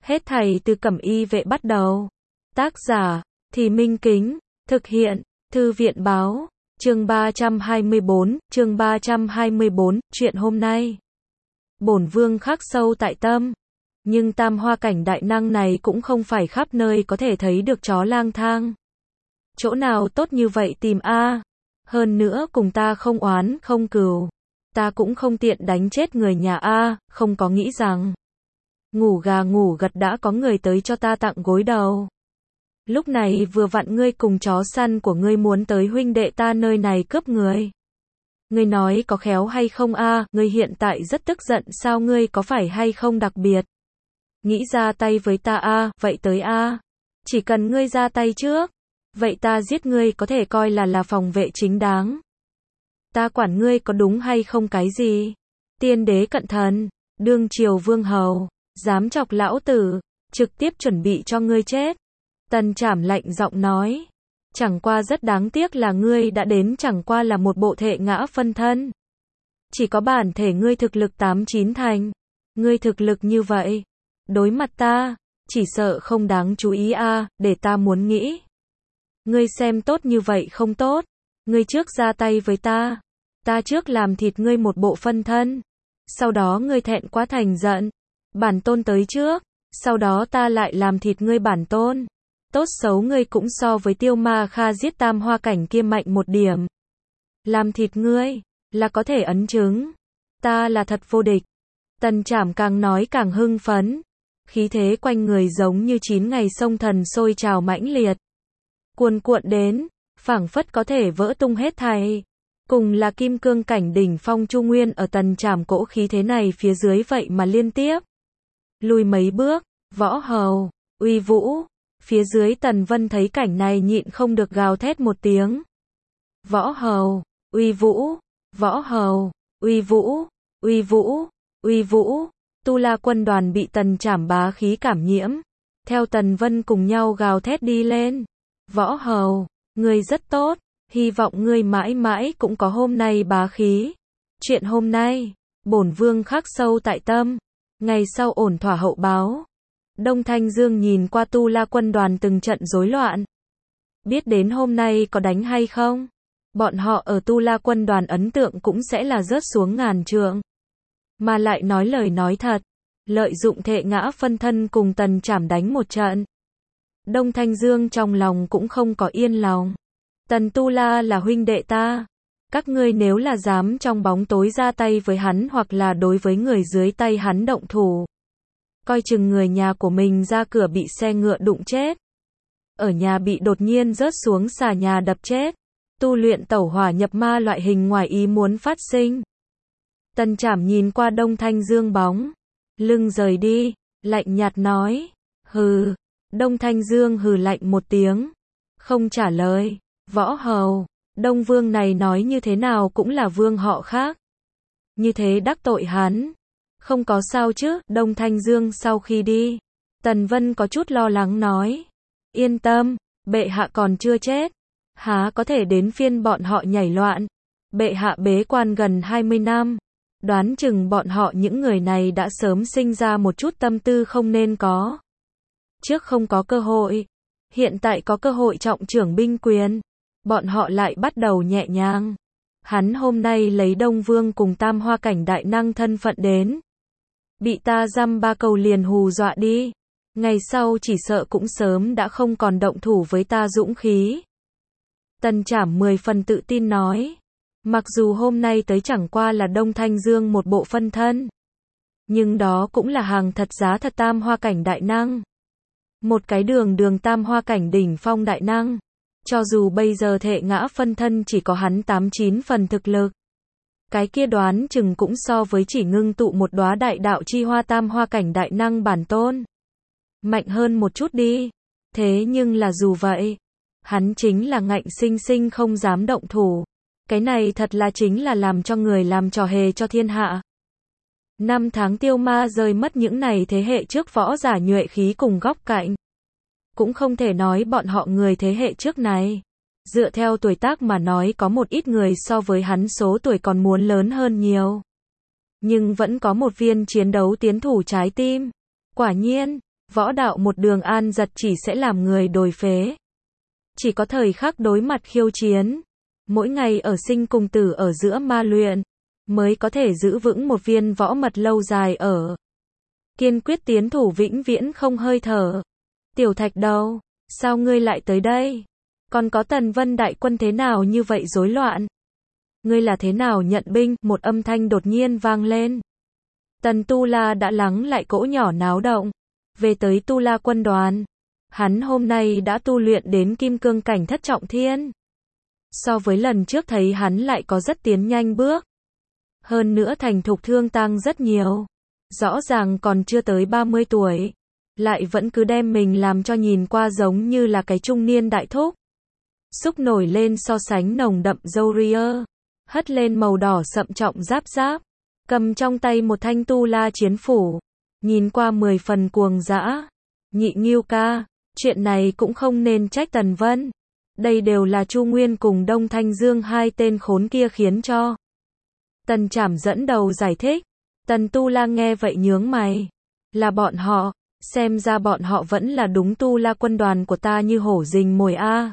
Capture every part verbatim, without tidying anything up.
Hết thảy từ Cẩm Y Vệ bắt đầu. Tác giả, Thì Minh Kính, thực hiện, Thư viện Báo, chương ba trăm hai mươi bốn, chương ba trăm hai mươi bốn, chuyện hôm nay. Bổn vương khắc sâu tại tâm, nhưng tam hoa cảnh đại năng này cũng không phải khắp nơi có thể thấy được chó lang thang. Chỗ nào tốt như vậy tìm a? Hơn nữa cùng ta không oán không cừu, ta cũng không tiện đánh chết người nhà a, không có nghĩ rằng ngủ gà ngủ gật đã có người tới cho ta tặng gối đầu. Lúc này vừa vặn ngươi cùng chó săn của ngươi muốn tới huynh đệ ta nơi này cướp người. Ngươi nói có khéo hay không a? Ngươi hiện tại rất tức giận sao, ngươi có phải hay không đặc biệt nghĩ ra tay với ta a? Vậy tới a. Chỉ cần ngươi ra tay trước, vậy ta giết ngươi có thể coi là là phòng vệ chính đáng. Ta quản ngươi có đúng hay không cái gì. Tiên đế cận thần, đương triều vương hầu, dám chọc lão tử, trực tiếp chuẩn bị cho ngươi chết. Tần Trảm lạnh giọng nói, chẳng qua rất đáng tiếc là ngươi đã đến chẳng qua là một bộ thể ngã phân thân. Chỉ có bản thể ngươi thực lực tám chín thành. Ngươi thực lực như vậy, đối mặt ta, chỉ sợ không đáng chú ý a, để ta muốn nghĩ. Ngươi xem tốt như vậy không tốt, ngươi trước ra tay với ta, ta trước làm thịt ngươi một bộ phân thân, sau đó ngươi thẹn quá thành giận, bản tôn tới trước, sau đó ta lại làm thịt ngươi bản tôn. Tốt xấu ngươi cũng so với Tiêu Ma Kha giết tam hoa cảnh kia mạnh một điểm. Làm thịt ngươi, là có thể ấn chứng ta là thật vô địch. Tần Trảm càng nói càng hưng phấn, khí thế quanh người giống như chín ngày sông thần sôi trào mãnh liệt, cuồn cuộn đến, phảng phất có thể vỡ tung hết thảy. Cùng là kim cương cảnh đỉnh phong Chu Nguyên ở Tần Trảm cỗ khí thế này phía dưới vậy mà liên tiếp lùi mấy bước. Võ hầu, uy vũ. Phía dưới Tần Vân thấy cảnh này nhịn không được gào thét một tiếng. Võ hầu, uy vũ, võ hầu, uy vũ, uy vũ, uy vũ. Tu La quân đoàn bị Tần Trảm bá khí cảm nhiễm, theo Tần Vân cùng nhau gào thét đi lên. Võ hầu, ngươi rất tốt, hy vọng ngươi mãi mãi cũng có hôm nay bá khí. Chuyện hôm nay, bổn vương khắc sâu tại tâm, ngày sau ổn thỏa hậu báo. Đông Thanh Dương nhìn qua Tu La quân đoàn từng trận rối loạn. Biết đến hôm nay có đánh hay không, bọn họ ở Tu La quân đoàn ấn tượng cũng sẽ là rớt xuống ngàn trượng. Mà lại nói lời nói thật, lợi dụng thệ ngã phân thân cùng Tần Trảm đánh một trận. Đông Thanh Dương trong lòng cũng không có yên lòng. Tần Tu La là huynh đệ ta, các ngươi nếu là dám trong bóng tối ra tay với hắn hoặc là đối với người dưới tay hắn động thủ, coi chừng người nhà của mình ra cửa bị xe ngựa đụng chết, ở nhà bị đột nhiên rớt xuống xà nhà đập chết, tu luyện tẩu hỏa nhập ma loại hình ngoài ý muốn phát sinh. Tần Trảm nhìn qua Đông Thanh Dương bóng lưng rời đi, lạnh nhạt nói, hừ. Đông Thanh Dương hừ lạnh một tiếng, không trả lời. Võ hầu, Đông Vương này nói như thế nào cũng là vương họ khác, như thế đắc tội hắn, không có sao chứ. Đông Thanh Dương sau khi đi, Tần Vân có chút lo lắng nói, yên tâm, bệ hạ còn chưa chết, há có thể đến phiên bọn họ nhảy loạn. Bệ hạ bế quan gần hai mươi năm, đoán chừng bọn họ những người này đã sớm sinh ra một chút tâm tư không nên có. Trước không có cơ hội, hiện tại có cơ hội trọng trưởng binh quyền, bọn họ lại bắt đầu nhẹ nhàng. Hắn hôm nay lấy Đông Vương cùng tam hoa cảnh đại năng thân phận đến, bị ta dăm ba câu liền hù dọa đi, ngày sau chỉ sợ cũng sớm đã không còn động thủ với ta dũng khí. Tần Trảm mười phần tự tin nói, mặc dù hôm nay tới chẳng qua là Đông Thanh Dương một bộ phân thân, nhưng đó cũng là hàng thật giá thật tam hoa cảnh đại năng. Một cái đường đường tam hoa cảnh đỉnh phong đại năng, cho dù bây giờ thệ ngã phân thân chỉ có hắn tám chín phần thực lực, cái kia đoán chừng cũng so với chỉ ngưng tụ một đóa đại đạo chi hoa tam hoa cảnh đại năng bản tôn mạnh hơn một chút đi. Thế nhưng là dù vậy, hắn chính là ngạnh sinh sinh không dám động thủ. Cái này thật là chính là làm cho người làm trò hề cho thiên hạ. Năm tháng Tiêu Ma rơi mất những này thế hệ trước võ giả nhuệ khí cùng góc cạnh, cũng không thể nói bọn họ người thế hệ trước này, dựa theo tuổi tác mà nói có một ít người so với hắn số tuổi còn muốn lớn hơn nhiều, nhưng vẫn có một viên chiến đấu tiến thủ trái tim. Quả nhiên, Võ đạo một đường an giật chỉ sẽ làm người đồi phế. Chỉ có thời khắc đối mặt khiêu chiến, mỗi ngày ở sinh cùng tử ở giữa ma luyện, mới có thể giữ vững một viên võ mật lâu dài ở. Kiên quyết tiến thủ vĩnh viễn không hơi thở. Tiểu Thạch đâu? Sao ngươi lại tới đây? Còn có Tần Vân đại quân thế nào như vậy rối loạn? Ngươi là thế nào nhận binh? Một âm thanh đột nhiên vang lên. Tần Tu La đã lắng lại cỗ nhỏ náo động. Về tới Tu La quân đoàn. Hắn hôm nay đã tu luyện đến kim cương cảnh thất trọng thiên. So với lần trước thấy hắn lại có rất tiến nhanh bước. Hơn nữa thành thục thương tăng rất nhiều. Rõ ràng còn chưa tới ba mươi tuổi. Lại vẫn cứ đem mình làm cho nhìn qua giống như là cái trung niên đại thúc. Xúc nổi lên so sánh nồng đậm râu ria. Hất lên màu đỏ sậm trọng giáp giáp. Cầm trong tay một thanh tu la chiến phủ. Nhìn qua mười phần cuồng dã. Nhị Ngưu ca, chuyện này cũng không nên trách Tần Vân. Đây đều là Chu Nguyên cùng Đông Thanh Dương hai tên khốn kia khiến cho. Tần Trảm dẫn đầu giải thích. Tần Tu La nghe vậy nhướng mày. Là bọn họ, xem ra bọn họ vẫn là đúng Tu La quân đoàn của ta như hổ rình mồi a.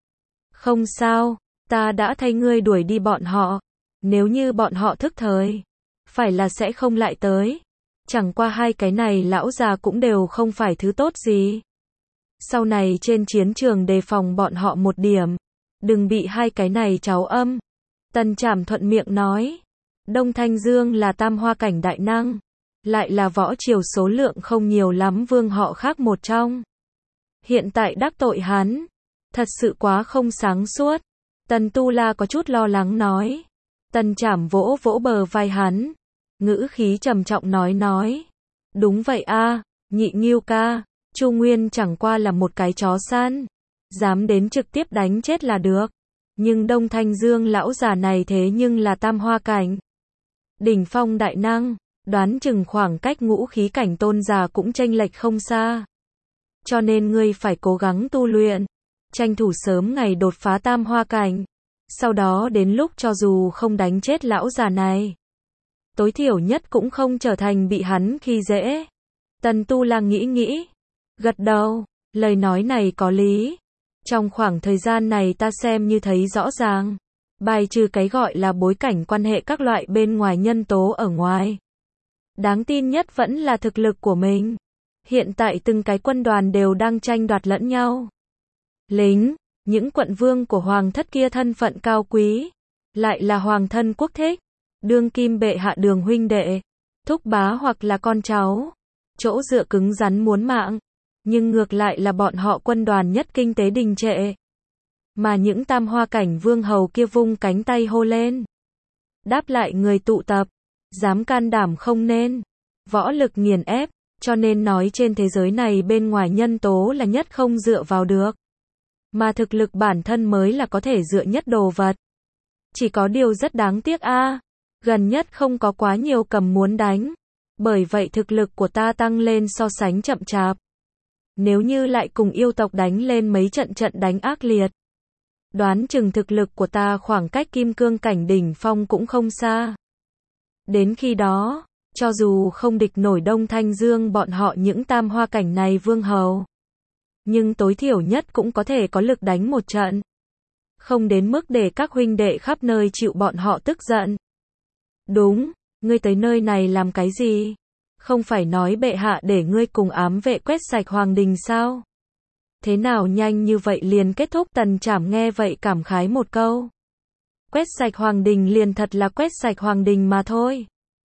Không sao, ta đã thay ngươi đuổi đi bọn họ. Nếu như bọn họ thức thời, phải là sẽ không lại tới. Chẳng qua hai cái này lão già cũng đều không phải thứ tốt gì. Sau này trên chiến trường đề phòng bọn họ một điểm. Đừng bị hai cái này cháu âm. Tần Trảm thuận miệng nói. Đông Thanh Dương là tam hoa cảnh đại năng. Lại là võ triều số lượng không nhiều lắm vương họ khác một trong. Hiện tại đắc tội hắn. Thật sự quá không sáng suốt. Tần Tu La có chút lo lắng nói. Tần Trảm vỗ vỗ bờ vai hắn. Ngữ khí trầm trọng nói nói. Đúng vậy a, Nhị Ngưu ca. Chu Nguyên chẳng qua là một cái chó săn. Dám đến trực tiếp đánh chết là được. Nhưng Đông Thanh Dương lão già này thế nhưng là tam hoa cảnh. Đỉnh phong đại năng. Đoán chừng khoảng cách ngũ khí cảnh tôn già cũng chênh lệch không xa. Cho nên ngươi phải cố gắng tu luyện. Tranh thủ sớm ngày đột phá tam hoa cảnh. Sau đó đến lúc cho dù không đánh chết lão già này. Tối thiểu nhất cũng không trở thành bị hắn khi dễ. Tần Tu La nghĩ nghĩ. Gật đầu. Lời nói này có lý. Trong khoảng thời gian này ta xem như thấy rõ ràng. Bài trừ cái gọi là bối cảnh quan hệ các loại bên ngoài nhân tố ở ngoài. Đáng tin nhất vẫn là thực lực của mình. Hiện tại từng cái quân đoàn đều đang tranh đoạt lẫn nhau. Lính, những quận vương của hoàng thất kia thân phận cao quý. Lại là hoàng thân quốc thích. Đương kim bệ hạ Đường huynh đệ. Thúc bá hoặc là con cháu. Chỗ dựa cứng rắn muốn mạng. Nhưng ngược lại là bọn họ quân đoàn nhất kinh tế đình trệ. Mà những tam hoa cảnh vương hầu kia vung cánh tay hô lên. Đáp lại người tụ tập. Dám can đảm không nên. Võ lực nghiền ép. Cho nên nói trên thế giới này bên ngoài nhân tố là nhất không dựa vào được. Mà thực lực bản thân mới là có thể dựa nhất đồ vật. Chỉ có điều rất đáng tiếc a, gần nhất không có quá nhiều cầm muốn đánh. Bởi vậy thực lực của ta tăng lên so sánh chậm chạp. Nếu như lại cùng yêu tộc đánh lên mấy trận trận đánh ác liệt. Đoán chừng thực lực của ta khoảng cách kim cương cảnh đỉnh phong cũng không xa. Đến khi đó, cho dù không địch nổi Đông Thanh Dương bọn họ những tam hoa cảnh này vương hầu. Nhưng tối thiểu nhất cũng có thể có lực đánh một trận. Không đến mức để các huynh đệ khắp nơi chịu bọn họ tức giận. Đúng, ngươi tới nơi này làm cái gì? Không phải nói bệ hạ để ngươi cùng ám vệ quét sạch hoàng đình sao? Thế nào nhanh như vậy liền kết thúc? Tần Trảm nghe vậy cảm khái một câu. Quét sạch hoàng đình liền thật là quét sạch hoàng đình mà thôi.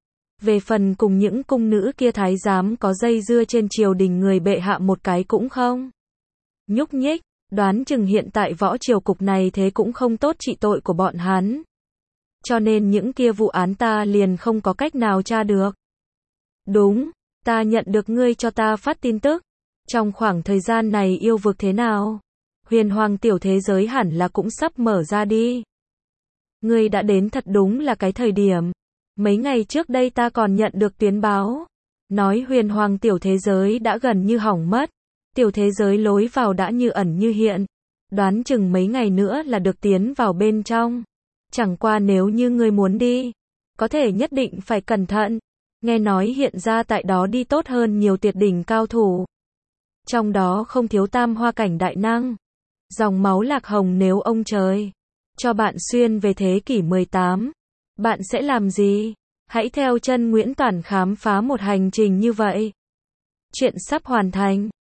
Về phần cùng những cung nữ kia thái giám có dây dưa trên triều đình người bệ hạ một cái cũng không nhúc nhích, đoán chừng hiện tại võ triều cục này thế cũng không tốt trị tội của bọn hắn. Cho nên những kia vụ án ta liền không có cách nào tra được. Đúng, ta nhận được ngươi cho ta phát tin tức. Trong khoảng thời gian này yêu vực thế nào? Huyền hoàng tiểu thế giới hẳn là cũng sắp mở ra đi. Ngươi đã đến thật đúng là cái thời điểm. Mấy ngày trước đây ta còn nhận được tuyến báo. Nói huyền hoàng tiểu thế giới đã gần như hỏng mất. Tiểu thế giới lối vào đã như ẩn như hiện. Đoán chừng mấy ngày nữa là được tiến vào bên trong. Chẳng qua nếu như ngươi muốn đi, có thể nhất định phải cẩn thận. Nghe nói hiện ra tại đó đi tốt hơn nhiều tuyệt đỉnh cao thủ. Trong đó không thiếu tam hoa cảnh đại năng. Dòng máu lạc hồng nếu ông trời cho bạn xuyên về thế kỷ mười tám, bạn sẽ làm gì? Hãy theo chân Nguyễn Toản khám phá một hành trình như vậy. Chuyện sắp hoàn thành.